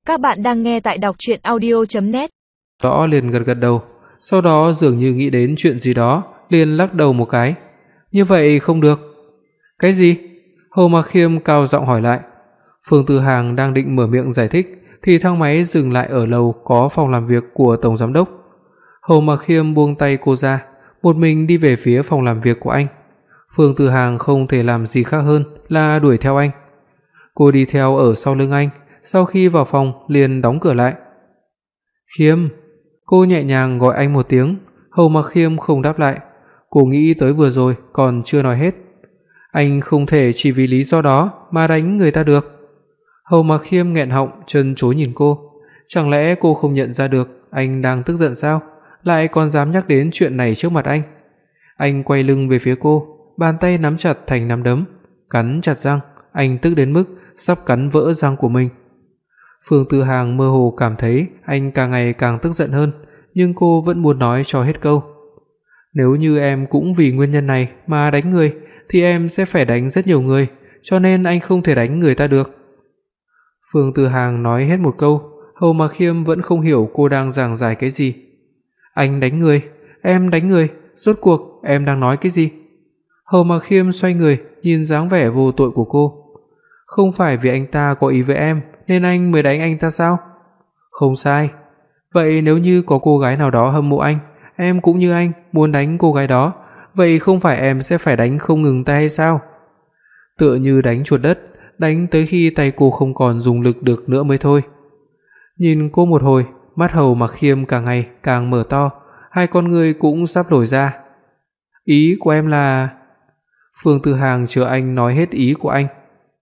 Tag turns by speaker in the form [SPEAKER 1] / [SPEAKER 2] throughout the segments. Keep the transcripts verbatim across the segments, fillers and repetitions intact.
[SPEAKER 1] Các bạn đang nghe tại đọc truyện audio chấm net.
[SPEAKER 2] Rõ liền gật gật đầu, sau đó dường như nghĩ đến chuyện gì đó, liền lắc đầu một cái. Như vậy không được. Cái gì? Hồ Mặc Khiêm cao giọng hỏi lại. Phương Tư Hàng đang định mở miệng giải thích thì thang máy dừng lại ở lầu có phòng làm việc của tổng giám đốc. Hồ Mặc Khiêm buông tay cô ra, một mình đi về phía phòng làm việc của anh. Phương Tư Hàng không thể làm gì khác hơn là đuổi theo anh. Cô đi theo ở sau lưng anh, sau khi vào phòng liền đóng cửa lại. "Khiêm." Cô nhẹ nhàng gọi anh một tiếng, Hồ Mặc Khiêm không đáp lại. Cô nghĩ tới vừa rồi còn chưa nói hết. Anh không thể chỉ vì lý do đó mà đánh người ta được. Hồ Mặc Khiêm nghẹn họng trân trối nhìn cô, chẳng lẽ cô không nhận ra được anh đang tức giận sao, lại còn dám nhắc đến chuyện này trước mặt anh. Anh quay lưng về phía cô, bàn tay nắm chặt thành nắm đấm, cắn chặt răng, anh tức đến mức sắp cắn vỡ răng của mình. Phương Tư Hàng mơ hồ cảm thấy anh càng ngày càng tức giận hơn, nhưng cô vẫn muốn nói cho hết câu. Nếu như em cũng vì nguyên nhân này mà đánh người thì em sẽ phải đánh rất nhiều người, cho nên anh không thể đánh người ta được. Phương Tư Hàng nói hết một câu, Hồ Mặc Khiêm vẫn không hiểu cô đang giảng giải cái gì. Anh đánh người, em đánh người, rốt cuộc em đang nói cái gì? Hồ Mặc Khiêm xoay người, nhìn dáng vẻ vô tội của cô. Không phải vì anh ta có ý với em nên anh mới đánh anh ta sao? Không sai. Vậy nếu như có cô gái nào đó hâm mộ anh, em cũng như anh muốn đánh cô gái đó, vậy không phải em sẽ phải đánh không ngừng tay hay sao? Tựa như đánh chuột đất, đánh tới khi tay cô không còn dùng lực được nữa mới thôi. Nhìn cô một hồi, mắt Hồ Mặc Khiêm càng ngày càng mở to, hai con ngươi cũng sắp lồi ra. Ý của em là... Phương Tư Hàng chờ anh nói hết ý của anh.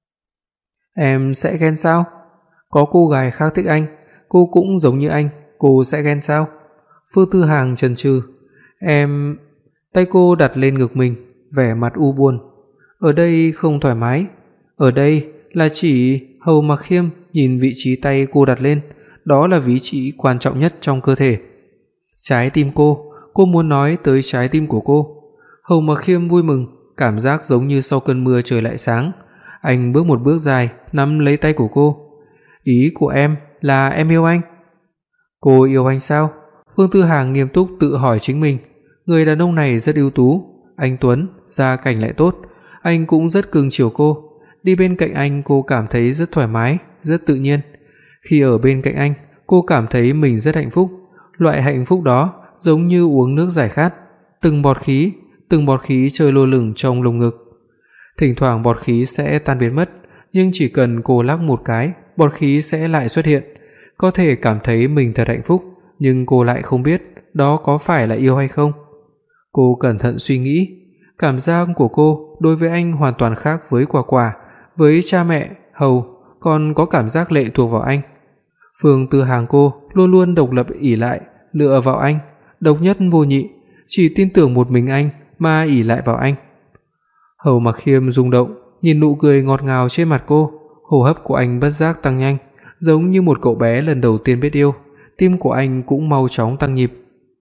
[SPEAKER 2] Em sẽ ghen sao? Có cô gái khác thích anh, cô cũng giống như anh, cô sẽ ghen sao? Phương Tư Hàng chần chừ. Em... Tay cô đặt lên ngực mình, vẻ mặt u buồn. Ở đây không thoải mái. Ở đây là chỉ... Hồ Mặc Khiêm nhìn vị trí tay cô đặt lên, đó là vị trí quan trọng nhất trong cơ thể. Trái tim cô, cô muốn nói tới trái tim của cô. Hồ Mặc Khiêm vui mừng, cảm giác giống như sau cơn mưa trời lại sáng. Anh bước một bước dài, nắm lấy tay của cô. Ý của em là em yêu anh. Cô yêu anh sao? Phương Tư Hàng nghiêm túc tự hỏi chính mình. Người đàn ông này rất ưu tú, anh tuấn, gia cảnh lại tốt, anh cũng rất cưng chiều cô. Đi bên cạnh anh cô cảm thấy rất thoải mái, rất tự nhiên. Khi ở bên cạnh anh, cô cảm thấy mình rất hạnh phúc. Loại hạnh phúc đó giống như uống nước giải khát, từng bọt khí, từng bọt khí trôi lơ lửng trong lồng ngực. Thỉnh thoảng bọt khí sẽ tan biến mất, nhưng chỉ cần cô lắc một cái, bọt khí sẽ lại xuất hiện. Có thể cảm thấy mình thật hạnh phúc, nhưng cô lại không biết đó có phải là yêu hay không. Cô cẩn thận suy nghĩ, cảm giác của cô đối với anh hoàn toàn khác với Quả Quả, với cha mẹ, Hầu, còn có cảm giác lệ thuộc vào anh. Phương Tư Hàng cô luôn luôn độc lập ỷ lại, lựa vào anh, độc nhất vô nhị, chỉ tin tưởng một mình anh mà ỷ lại vào anh. Hồ Mặc Khiêm rung động, nhìn nụ cười ngọt ngào trên mặt cô, hô hấp của anh bất giác tăng nhanh, giống như một cậu bé lần đầu tiên biết yêu, tim của anh cũng mau chóng tăng nhịp.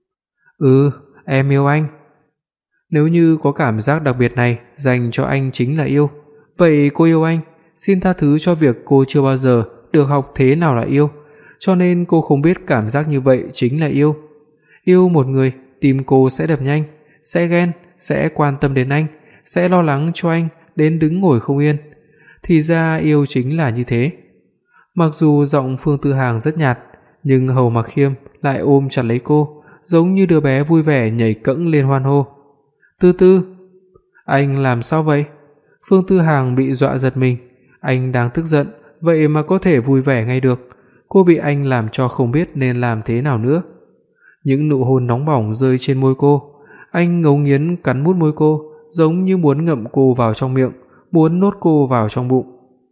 [SPEAKER 2] "Ừ, em yêu anh." Nếu như có cảm giác đặc biệt này dành cho anh chính là yêu, vậy cô yêu anh, xin tha thứ cho việc cô chưa bao giờ được học thế nào là yêu, cho nên cô không biết cảm giác như vậy chính là yêu. Yêu một người, tim cô sẽ đập nhanh, sẽ ghen, sẽ quan tâm đến anh, sẽ lo lắng cho anh đến đứng ngồi không yên. Thì ra yêu chính là như thế. Mặc dù giọng Phương Tư Hàng rất nhạt, nhưng Hồ Mặc Khiêm lại ôm chặt lấy cô, giống như đứa bé vui vẻ nhảy cẫng lên hoan hô. "Tư Tư." "Anh làm sao vậy?" Phương Tư Hàng bị dọa giật mình, anh đang tức giận, vậy mà có thể vui vẻ ngay được. Cô bị anh làm cho không biết nên làm thế nào nữa. Những nụ hôn nóng bỏng rơi trên môi cô, anh ngấu nghiến cắn mút môi cô, giống như muốn ngậm cô vào trong miệng, muốn nuốt cô vào trong bụng.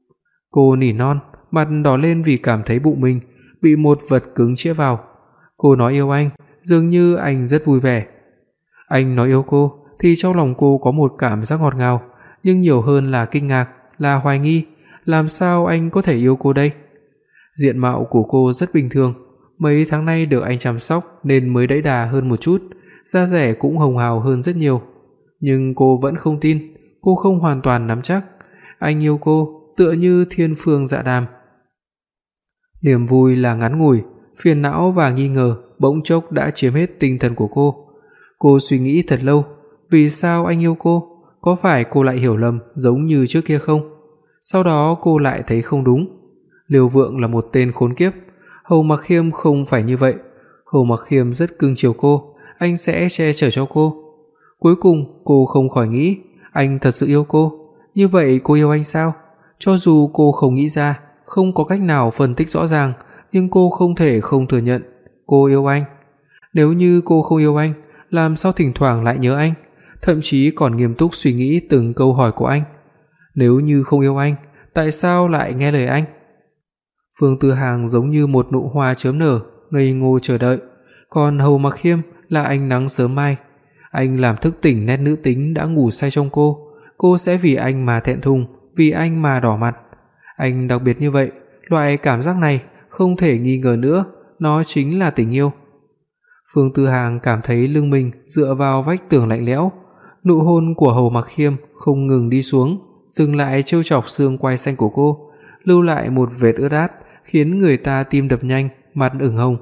[SPEAKER 2] Cô nỉ non, mặt đỏ lên vì cảm thấy bụng mình bị một vật cứng chĩa vào. Cô nói yêu anh, dường như anh rất vui vẻ. Anh nói yêu cô thì trong lòng cô có một cảm giác ngọt ngào, nhưng nhiều hơn là kinh ngạc, là hoài nghi, làm sao anh có thể yêu cô đây? Diện mạo của cô rất bình thường, mấy tháng nay được anh chăm sóc nên mới đẫy đà hơn một chút, da dẻ cũng hồng hào hơn rất nhiều. Nhưng cô vẫn không tin, cô không hoàn toàn nắm chắc. Anh yêu cô tựa như thiên phương dạ đàm. Niềm vui là ngắn ngủi, phiền não và nghi ngờ bỗng chốc đã chiếm hết tinh thần của cô. Cô suy nghĩ thật lâu, vì sao anh yêu cô? Có phải cô lại hiểu lầm giống như trước kia không? Sau đó cô lại thấy không đúng. Liêu Vượng là một tên khốn kiếp, Hầu Mặc Khiêm không phải như vậy. Hầu Mặc Khiêm rất cưng chiều cô, anh sẽ che chở cho cô. Cuối cùng cô không khỏi nghĩ, anh thật sự yêu cô, như vậy cô yêu anh sao? Cho dù cô không nghĩ ra, không có cách nào phân tích rõ ràng, nhưng cô không thể không thừa nhận cô yêu anh. Nếu như cô không yêu anh, làm sao thỉnh thoảng lại nhớ anh, thậm chí còn nghiêm túc suy nghĩ từng câu hỏi của anh? Nếu như không yêu anh, tại sao lại nghe lời anh? Phương Tư Hàng giống như một nụ hoa chớm nở, ngây ngô chờ đợi, còn Hầu Mặc Khiêm là ánh nắng sớm mai. Anh làm thức tỉnh nét nữ tính đã ngủ say trong cô, cô sẽ vì anh mà thẹn thùng, vì anh mà đỏ mặt. Anh đặc biệt như vậy, loại cảm giác này không thể nghi ngờ nữa, nó chính là tình yêu. Phương Tư Hàng cảm thấy lưng mình dựa vào vách tường lạnh lẽo, nụ hôn của Hầu Mặc Khiêm không ngừng đi xuống, dừng lại trêu chọc xương quai xanh của cô, lưu lại một vệt ướt át khiến người ta tim đập nhanh, mặt ửng hồng.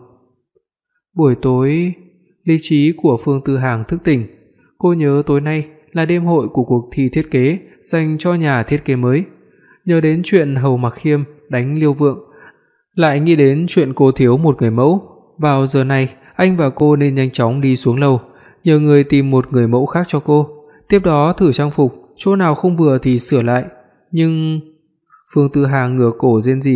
[SPEAKER 2] Buổi tối, lý trí của Phương Tư Hàng thức tỉnh, cô nhớ tối nay là đêm hội của cuộc thi thiết kế dành cho nhà thiết kế mới, nhớ đến chuyện Hầu Mặc Khiêm đánh Liêu Vượng, lại nghĩ đến chuyện cô thiếu một người mẫu. Vào giờ này, anh và cô nên nhanh chóng đi xuống lầu, nhờ người tìm một người mẫu khác cho cô, tiếp đó thử trang phục, chỗ nào không vừa thì sửa lại. Nhưng Phương Tư Hàng ngửa cổ rên rỉ.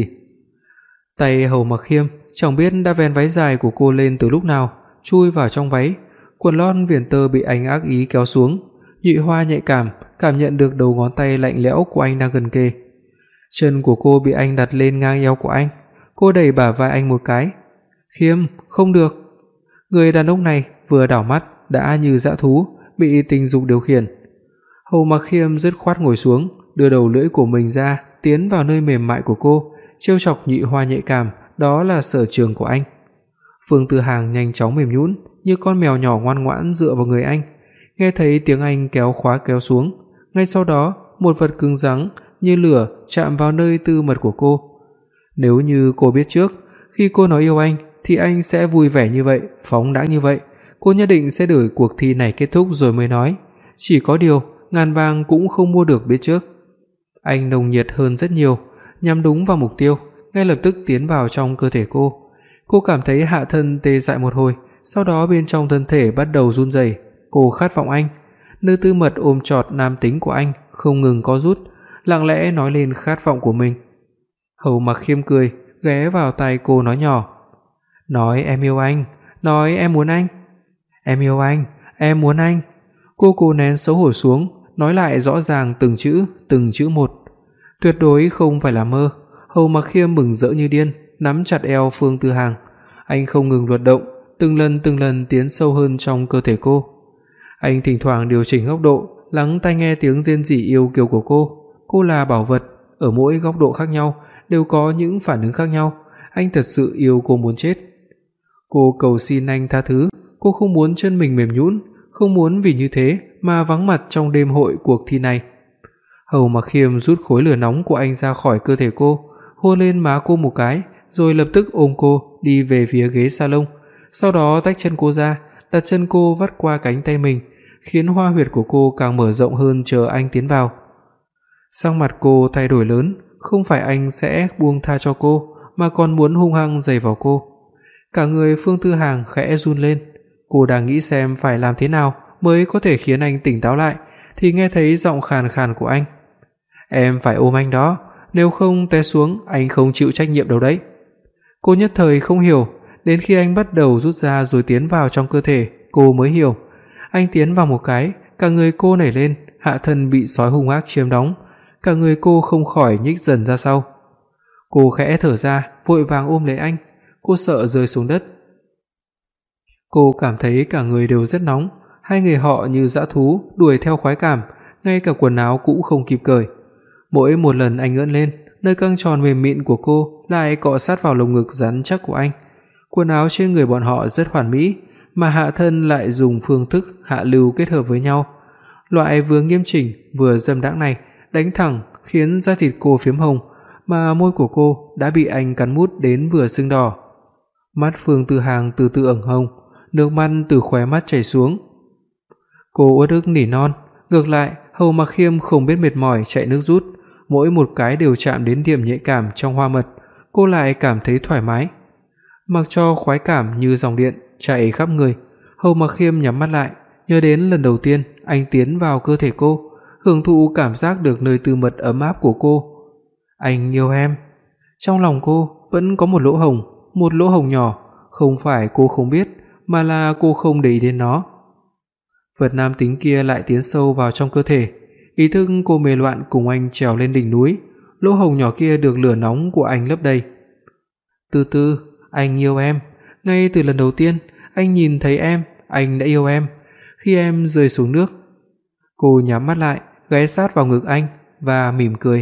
[SPEAKER 2] Tay Hầu Mặc Khiêm chẳng biết đã vén váy dài của cô lên từ lúc nào, chui vào trong váy, quần lót viền tơ bị anh ác ý kéo xuống. Nhụy Hoa nhạy cảm cảm nhận được đầu ngón tay lạnh lẽo của anh đang gần kề. Chân của cô bị anh đặt lên ngang eo của anh, cô đẩy bả vai anh một cái. "Khiêm, không được." Người đàn ông này vừa đảo mắt đã như dã thú bị tình dục điều khiển. Hầu Mặc Khiêm dứt khoát ngồi xuống, đưa đầu lưỡi của mình ra, tiến vào nơi mềm mại của cô, trêu chọc Nhụy Hoa nhạy cảm, đó là sở trường của anh. Phương Tư Hàng nhanh chóng mềm nhũn, như con mèo nhỏ ngoan ngoãn dựa vào người anh. Nghe thấy tiếng anh kéo khóa kéo xuống, ngay sau đó, một vật cứng rắn như lửa chạm vào nơi tư mật của cô. Nếu như cô biết trước, khi cô nói yêu anh thì anh sẽ vui vẻ như vậy, phóng đãng như vậy, cô nhất định sẽ đợi cuộc thi này kết thúc rồi mới nói. Chỉ có điều, ngàn vàng cũng không mua được biết trước. Anh nồng nhiệt hơn rất nhiều, nhắm đúng vào mục tiêu, ngay lập tức tiến vào trong cơ thể cô. Cô cảm thấy hạ thân tê dại một hồi, sau đó bên trong thân thể bắt đầu run rẩy. Cô khát vọng anh. Nơi tư mật ôm chọt nam tính của anh không ngừng co rút, lặng lẽ nói lên khát vọng của mình. Hầu Mặc Khiêm cười, ghé vào tai cô nói nhỏ: "Nói em yêu anh, nói em muốn anh. Em yêu anh, em muốn anh." Cô cố nén xấu hổ xuống, nói lại rõ ràng từng chữ, từng chữ một. Tuyệt đối không phải là mơ. Hầu Mặc Khiêm mừng rỡ như điên, nắm chặt eo Phương Tư Hàng. Anh không ngừng luật động, từng lần từng lần tiến sâu hơn trong cơ thể cô. Anh thỉnh thoảng điều chỉnh góc độ, lắng tai nghe tiếng rên rỉ yêu kiều của cô. Cô là bảo vật, ở mỗi góc độ khác nhau đều có những phản ứng khác nhau. Anh thật sự yêu cô muốn chết. Cô cầu xin anh tha thứ, cô không muốn chân mình mềm nhũn, không muốn vì như thế mà vắng mặt trong đêm hội cuộc thi này. Hầu Mặc Khiêm rút khối lửa nóng của anh ra khỏi cơ thể cô, hôn lên má cô một cái, rồi lập tức ôm cô đi về phía ghế salon, sau đó tách chân cô ra, đặt chân cô vắt qua cánh tay mình, khiến hoa huyệt của cô càng mở rộng hơn chờ anh tiến vào. Sắc mặt cô thay đổi lớn, không phải anh sẽ buông tha cho cô, mà còn muốn hung hăng giày vào cô. Cả người Phương Tư Hàng khẽ run lên, cô đang nghĩ xem phải làm thế nào mới có thể khiến anh tỉnh táo lại, thì nghe thấy giọng khàn khàn của anh. "Em phải ôm anh đó, nếu không té xuống anh không chịu trách nhiệm đâu đấy." Cô nhất thời không hiểu, đến khi anh bắt đầu rút ra rồi tiến vào trong cơ thể, cô mới hiểu. Anh tiến vào một cái, cả người cô nảy lên, hạ thân bị sói hung ác chiếm đóng, cả người cô không khỏi nhích dần ra sau. Cô khẽ thở ra, vội vàng ôm lấy anh, cô sợ rơi xuống đất. Cô cảm thấy cả người đều rất nóng, hai người họ như dã thú đuổi theo khoái cảm, ngay cả quần áo cũng không kịp cởi. Mỗi một lần anh ngẩng lên, nơi căng tròn mềm mịn của cô lại cọ sát vào lồng ngực rắn chắc của anh. Quần áo trên người bọn họ rất hoàn mỹ, mà hạ thân lại dùng phương thức hạ lưu kết hợp với nhau. Loại vừa nghiêm chỉnh vừa dâm đãng này đánh thẳng khiến da thịt cô phiếm hồng, mà môi của cô đã bị anh cắn mút đến vừa sưng đỏ. Mắt Phương Tư Hàng từ từ ửng hồng, nước mắt từ khóe mắt chảy xuống. Cô uất ức nỉ non, ngược lại Hầu Mặc Khiêm không biết mệt mỏi chạy nước rút, mỗi một cái đều chạm đến điểm nhạy cảm trong hoa mật, cô lại cảm thấy thoải mái. Mặc cho khoái cảm như dòng điện chạy khắp người, Hầu Mặc Khiêm nhắm mắt lại, nhớ đến lần đầu tiên anh tiến vào cơ thể cô, hưởng thụ cảm giác được nơi tư mật ấm áp của cô. Anh yêu em. Trong lòng cô vẫn có một lỗ hổng, một lỗ hổng nhỏ, không phải cô không biết, mà là cô không để ý đến nó. Vật nam tính kia lại tiến sâu vào trong cơ thể, ý thức cô mê loạn cùng anh trèo lên đỉnh núi, lỗ hổng nhỏ kia được lửa nóng của anh lấp đầy. Từ từ, anh yêu em, ngay từ lần đầu tiên anh nhìn thấy em, anh đã yêu em. Khi em rơi xuống nước, cô nhắm mắt lại, ghé sát vào ngực anh và mỉm cười.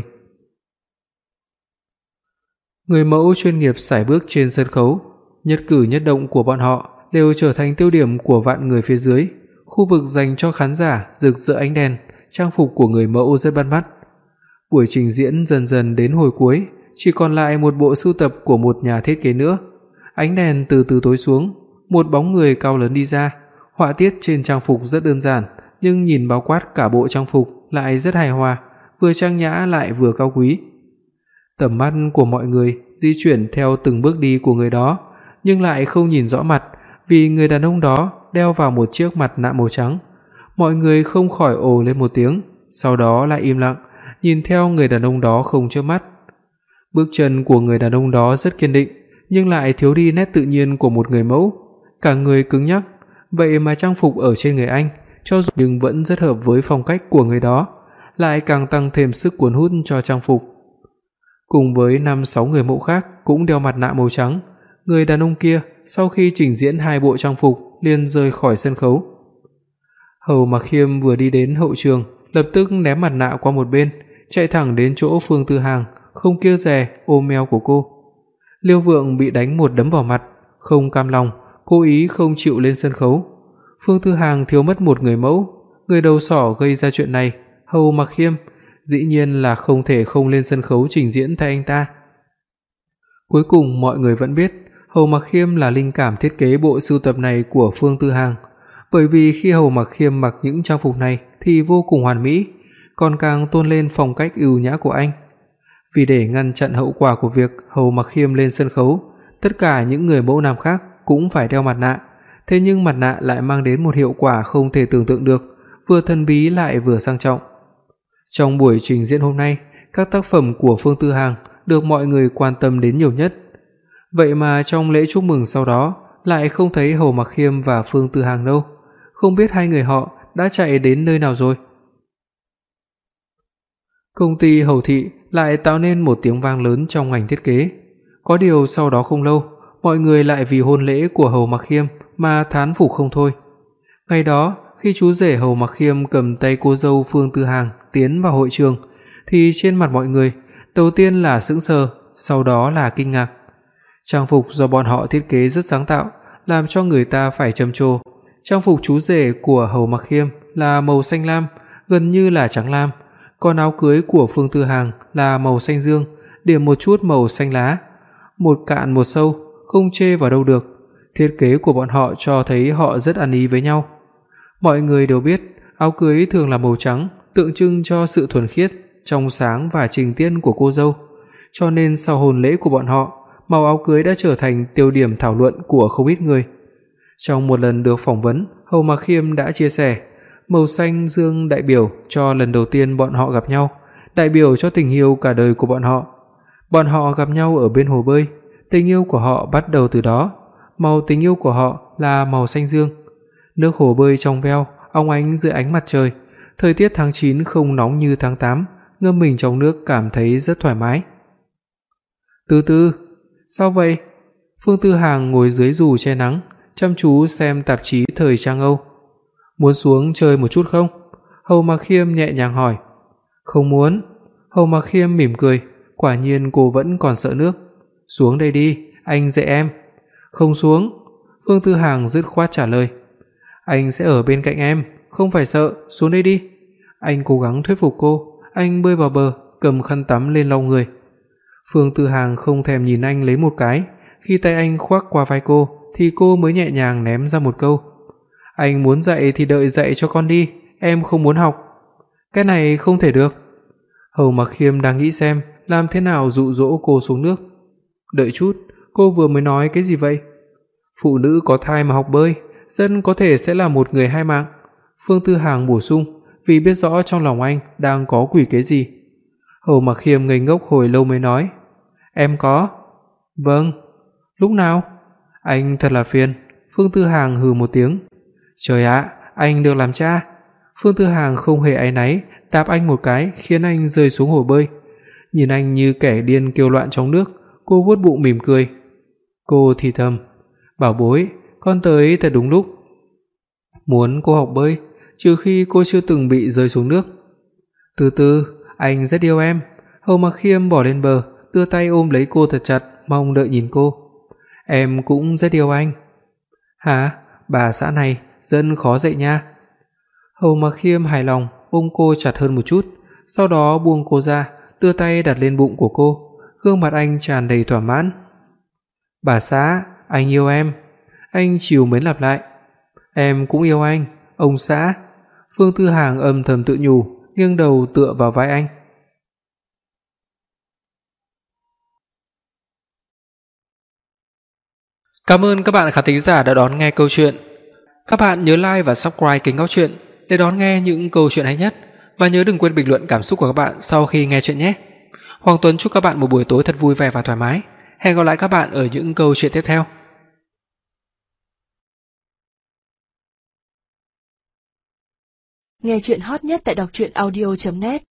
[SPEAKER 2] Người mẫu chuyên nghiệp sải bước trên sân khấu, nhất cử nhất động của bọn họ đều trở thành tiêu điểm của vạn người phía dưới. Khu vực dành cho khán giả rực rỡ ánh đèn, trang phục của người mẫu rất bắt mắt. Buổi trình diễn dần dần đến hồi cuối, chỉ còn lại một bộ sưu tập của một nhà thiết kế nữa. Ánh đèn từ từ tối xuống, một bóng người cao lớn đi ra. Họa tiết trên trang phục rất đơn giản, nhưng nhìn bao quát cả bộ trang phục lại rất hài hòa, vừa trang nhã lại vừa cao quý. Tầm mắt của mọi người di chuyển theo từng bước đi của người đó, nhưng lại không nhìn rõ mặt, vì người đàn ông đó đeo vào một chiếc mặt nạ màu trắng. Mọi người không khỏi ồ lên một tiếng, sau đó lại im lặng, nhìn theo người đàn ông đó không chớp mắt. Bước chân của người đàn ông đó rất kiên định, nhưng lại thiếu đi nét tự nhiên của một người mẫu, cả người cứng nhắc, vậy mà trang phục ở trên người anh, cho dù nhưng vẫn rất hợp với phong cách của người đó, lại càng tăng thêm sức cuốn hút cho trang phục. Cùng với năm sáu người mẫu khác cũng đeo mặt nạ màu trắng, người đàn ông kia sau khi trình diễn hai bộ trang phục liền rời khỏi sân khấu. Hầu Mặc Khiêm vừa đi đến hậu trường, lập tức ném mặt nạ qua một bên, chạy thẳng đến chỗ Phương Tư Hàng, không kiêng dè ôm eo của cô. Liêu Vượng bị đánh một đấm vào mặt, không cam lòng, cố ý không chịu lên sân khấu. Phương Tư Hàng thiếu mất một người mẫu, người đầu sỏ gây ra chuyện này, Hầu Mặc Khiêm dĩ nhiên là không thể không lên sân khấu trình diễn thay anh ta. Cuối cùng mọi người vẫn biết Hầu Mặc Khiêm là linh cảm thiết kế bộ sưu tập này của Phương Tư Hàng, bởi vì khi Hầu Mặc Khiêm mặc những trang phục này thì vô cùng hoàn mỹ, còn càng tôn lên phong cách ưu nhã của anh. Vì để ngăn chặn hậu quả của việc Hầu Mặc Khiêm lên sân khấu, tất cả những người mẫu nam khác cũng phải đeo mặt nạ, thế nhưng mặt nạ lại mang đến một hiệu quả không thể tưởng tượng được, vừa thần bí lại vừa sang trọng. Trong buổi trình diễn hôm nay, các tác phẩm của Phương Tư Hàng được mọi người quan tâm đến nhiều nhất. Vậy mà trong lễ chúc mừng sau đó lại không thấy Hầu Mặc Khiêm và Phương Tư Hàng đâu, không biết hai người họ đã chạy đến nơi nào rồi. Công ty Hầu Thị lại tạo nên một tiếng vang lớn trong ngành thiết kế. Có điều sau đó không lâu, mọi người lại vì hôn lễ của Hầu Mặc Khiêm mà thán phục không thôi. Ngày đó, khi chú rể Hầu Mặc Khiêm cầm tay cô dâu Phương Tư Hàng tiến vào hội trường, thì trên mặt mọi người đầu tiên là sững sờ, sau đó là kinh ngạc. Trang phục do bọn họ thiết kế rất sáng tạo, làm cho người ta phải trầm trồ. Trang phục chú rể của Hầu Mặc Khiêm là màu xanh lam, gần như là trắng lam, còn áo cưới của Phương Tư Hàng là màu xanh dương, điểm một chút màu xanh lá, một cạn một sâu, không chê vào đâu được. Thiết kế của bọn họ cho thấy họ rất ăn ý với nhau. Mọi người đều biết, áo cưới thường là màu trắng, tượng trưng cho sự thuần khiết, trong sáng và trình tiết của cô dâu. Cho nên sau hôn lễ của bọn họ, màu áo cưới đã trở thành tiêu điểm thảo luận của không ít người. Trong một lần được phỏng vấn, Hầu Mặc Khiêm đã chia sẻ, màu xanh dương đại biểu cho lần đầu tiên bọn họ gặp nhau, đại biểu cho tình yêu cả đời của bọn họ. Bọn họ gặp nhau ở bên hồ bơi, tình yêu của họ bắt đầu từ đó. Màu tình yêu của họ là màu xanh dương. Nước hồ bơi trong veo, óng ánh dưới ánh mặt trời. Thời tiết tháng chín không nóng như tháng tám, ngâm mình trong nước cảm thấy rất thoải mái. Từ từ, sao vậy? Phương Tư Hàng ngồi dưới dù che nắng, chăm chú xem tạp chí thời trang Âu. Muốn xuống chơi một chút không? Hầu Mặc Khiêm nhẹ nhàng hỏi. Không muốn. Hầu Mặc Khiêm mỉm cười, quả nhiên cô vẫn còn sợ nước. Xuống đây đi, anh dạy em. Không xuống. Phương Tư Hàng dứt khoát trả lời. Anh sẽ ở bên cạnh em, không phải sợ, xuống đây đi. Anh cố gắng thuyết phục cô, anh bơi vào bờ, cầm khăn tắm lên lau người. Phương Tư Hàng không thèm nhìn anh lấy một cái, khi tay anh khoác qua vai cô thì cô mới nhẹ nhàng ném ra một câu: "Anh muốn dạy thì đợi dạy cho con đi, em không muốn học." "Cái này không thể được." Hầu Mặc Khiêm đang nghĩ xem làm thế nào dụ dỗ cô xuống nước. "Đợi chút, cô vừa mới nói cái gì vậy?" "Phụ nữ có thai mà học bơi, rất có thể sẽ là một người hai mạng." Phương Tư Hàng bổ sung, vì biết rõ trong lòng anh đang có quỷ kế gì. Hầu Mặc Khiêm ngây ngốc hồi lâu mới nói: "Em có." "Vâng." "Lúc nào?" "Anh thật là phiền." Phương Tư Hàng hừ một tiếng. "Trời ạ, anh được làm cha." Phương Tư Hàng không hề áy náy, đạp anh một cái khiến anh rơi xuống hồ bơi. Nhìn anh như kẻ điên kêu loạn trong nước, cô vuốt bụng mỉm cười. Cô thì thầm: "Bảo bối, con tới thật đúng lúc." Muốn cô học bơi, trừ khi cô chưa từng bị rơi xuống nước. "Từ từ, anh rất yêu em." Hầu Mặc Khiêm bỏ lên bờ, đưa tay ôm lấy cô thật chặt, mong đợi nhìn cô. "Em cũng rất yêu anh." "Hả? Bà xã này rất khó dạy nha." Hầu Mặc Khiêm hài lòng ôm cô chặt hơn một chút, sau đó buông cô ra, đưa tay đặt lên bụng của cô, gương mặt anh tràn đầy thỏa mãn. "Bà xã, anh yêu em." Anh trìu mến lặp lại. "Em cũng yêu anh, ông xã." Phương Tư Hàng âm thầm tự nhủ, nghiêng đầu tựa vào vai anh. Cảm ơn các bạn khán thính giả đã đón nghe câu chuyện. Các bạn nhớ like và subscribe kênh Ngóc Truyện để đón nghe những câu chuyện hay nhất, và nhớ đừng quên bình luận cảm xúc của các bạn sau khi nghe chuyện nhé. Hoàng Tuấn chúc các bạn một buổi tối thật vui vẻ và thoải mái. Hẹn gặp lại các bạn ở những câu chuyện tiếp theo.
[SPEAKER 1] Nghe truyện hot nhất tại đọc truyện audio chấm net.